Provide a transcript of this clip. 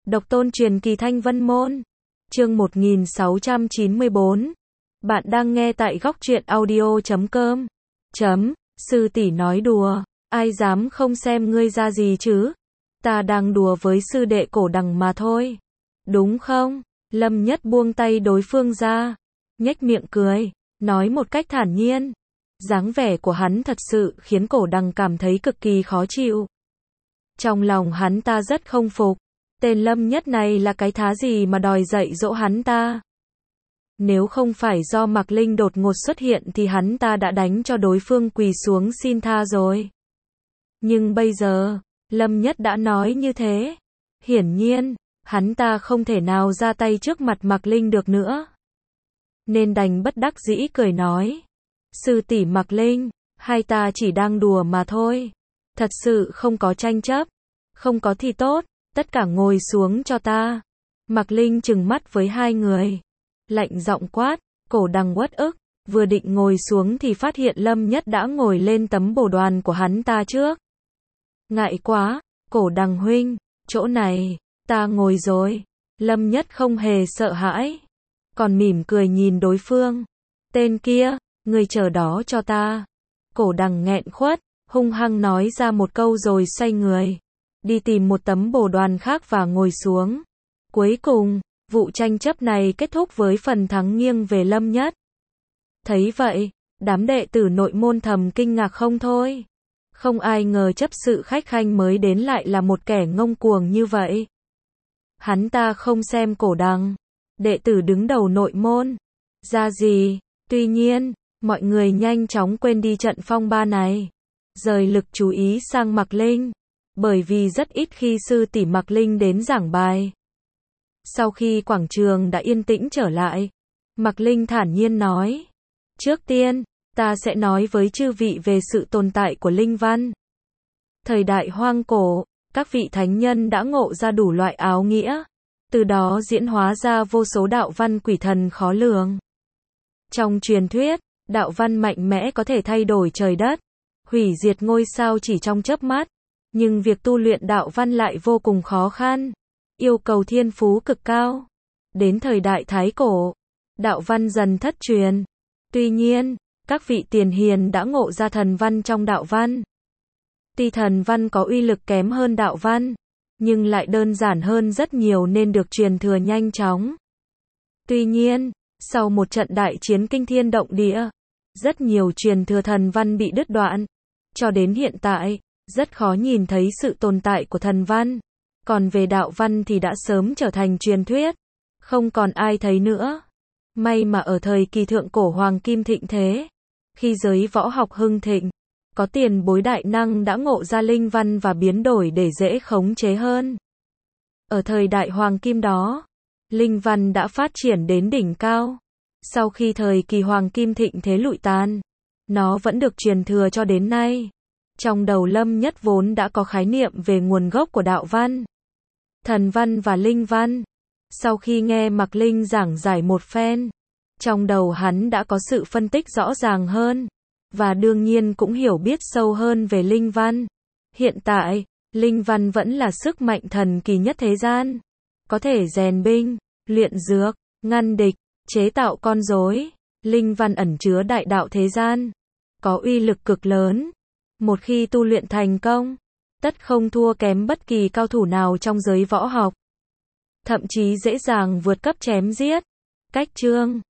Độc tôn truyền kỳ Thanh Vân Môn. Chương 1694. Bạn đang nghe tại góc truyện audio.com. Sư tỷ nói đùa, ai dám không xem ngươi ra gì chứ? Ta đang đùa với sư đệ Cổ Đằng mà thôi. Đúng không? Lâm Nhất buông tay đối phương ra, nhếch miệng cười, nói một cách thản nhiên. Dáng vẻ của hắn thật sự khiến Cổ Đằng cảm thấy cực kỳ khó chịu. Trong lòng hắn ta rất không phục. Tên Lâm Nhất này là cái thá gì mà đòi dạy dỗ hắn ta? Nếu không phải do Mạc Linh đột ngột xuất hiện thì hắn ta đã đánh cho đối phương quỳ xuống xin tha rồi. Nhưng bây giờ, Lâm Nhất đã nói như thế. Hiển nhiên, hắn ta không thể nào ra tay trước mặt Mạc Linh được nữa. Nên đành bất đắc dĩ cười nói. Sư tỷ Mạc Linh, hai ta chỉ đang đùa mà thôi. Thật sự không có tranh chấp. Không có thì tốt, tất cả ngồi xuống cho ta. Mạc Linh trừng mắt với hai người. Lạnh giọng quát, Cổ Đằng uất ức, vừa định ngồi xuống thì phát hiện Lâm Nhất đã ngồi lên tấm bồ đoàn của hắn ta trước. Ngại quá, Cổ Đằng huynh, chỗ này, ta ngồi rồi. Lâm Nhất không hề sợ hãi, còn mỉm cười nhìn đối phương. Tên kia, người chờ đó cho ta. Cổ Đằng nghẹn khuất, hung hăng nói ra một câu rồi xoay người. Đi tìm một tấm bồ đoàn khác và ngồi xuống. Cuối cùng, vụ tranh chấp này kết thúc với phần thắng nghiêng về Lâm Nhất. Thấy vậy, đám đệ tử nội môn thầm kinh ngạc không thôi. Không ai ngờ chấp sự khách khanh mới đến lại là một kẻ ngông cuồng như vậy. Hắn ta không xem Cổ Đằng, đệ tử đứng đầu nội môn, ra gì. Tuy nhiên, mọi người nhanh chóng quên đi trận phong ba này, rời lực chú ý sang Mạc Linh. Bởi vì rất ít khi sư tỷ Mạc Linh đến giảng bài. Sau khi quảng trường đã yên tĩnh trở lại, Mạc Linh thản nhiên nói. Trước tiên, ta sẽ nói với chư vị về sự tồn tại của linh văn. Thời đại hoang cổ, các vị thánh nhân đã ngộ ra đủ loại áo nghĩa, từ đó diễn hóa ra vô số đạo văn quỷ thần khó lường. Trong truyền thuyết, đạo văn mạnh mẽ có thể thay đổi trời đất, hủy diệt ngôi sao chỉ trong chớp mắt. Nhưng việc tu luyện đạo văn lại vô cùng khó khăn, yêu cầu thiên phú cực cao. Đến thời đại Thái Cổ, đạo văn dần thất truyền. Tuy nhiên, các vị tiền hiền đã ngộ ra thần văn trong đạo văn. Tuy thần văn có uy lực kém hơn đạo văn, nhưng lại đơn giản hơn rất nhiều nên được truyền thừa nhanh chóng. Tuy nhiên, sau một trận đại chiến kinh thiên động địa, rất nhiều truyền thừa thần văn bị đứt đoạn. Cho đến hiện tại, rất khó nhìn thấy sự tồn tại của thần văn. Còn về đạo văn thì đã sớm trở thành truyền thuyết, không còn ai thấy nữa. May mà ở thời kỳ thượng cổ hoàng kim thịnh thế, khi giới võ học hưng thịnh, có tiền bối đại năng đã ngộ ra linh văn và biến đổi để dễ khống chế hơn. Ở thời đại hoàng kim đó, linh văn đã phát triển đến đỉnh cao. Sau khi thời kỳ hoàng kim thịnh thế lụi tàn, nó vẫn được truyền thừa cho đến nay. Trong đầu Lâm Nhất vốn đã có khái niệm về nguồn gốc của đạo văn, thần văn và linh văn. Sau khi nghe Mạc Linh giảng giải một phen, trong đầu hắn đã có sự phân tích rõ ràng hơn, và đương nhiên cũng hiểu biết sâu hơn về linh văn. Hiện tại, linh văn vẫn là sức mạnh thần kỳ nhất thế gian. Có thể rèn binh, luyện dược, ngăn địch, chế tạo con rối. Linh văn ẩn chứa đại đạo thế gian, có uy lực cực lớn. Một khi tu luyện thành công, tất không thua kém bất kỳ cao thủ nào trong giới võ học. Thậm chí dễ dàng vượt cấp chém giết. Cách chương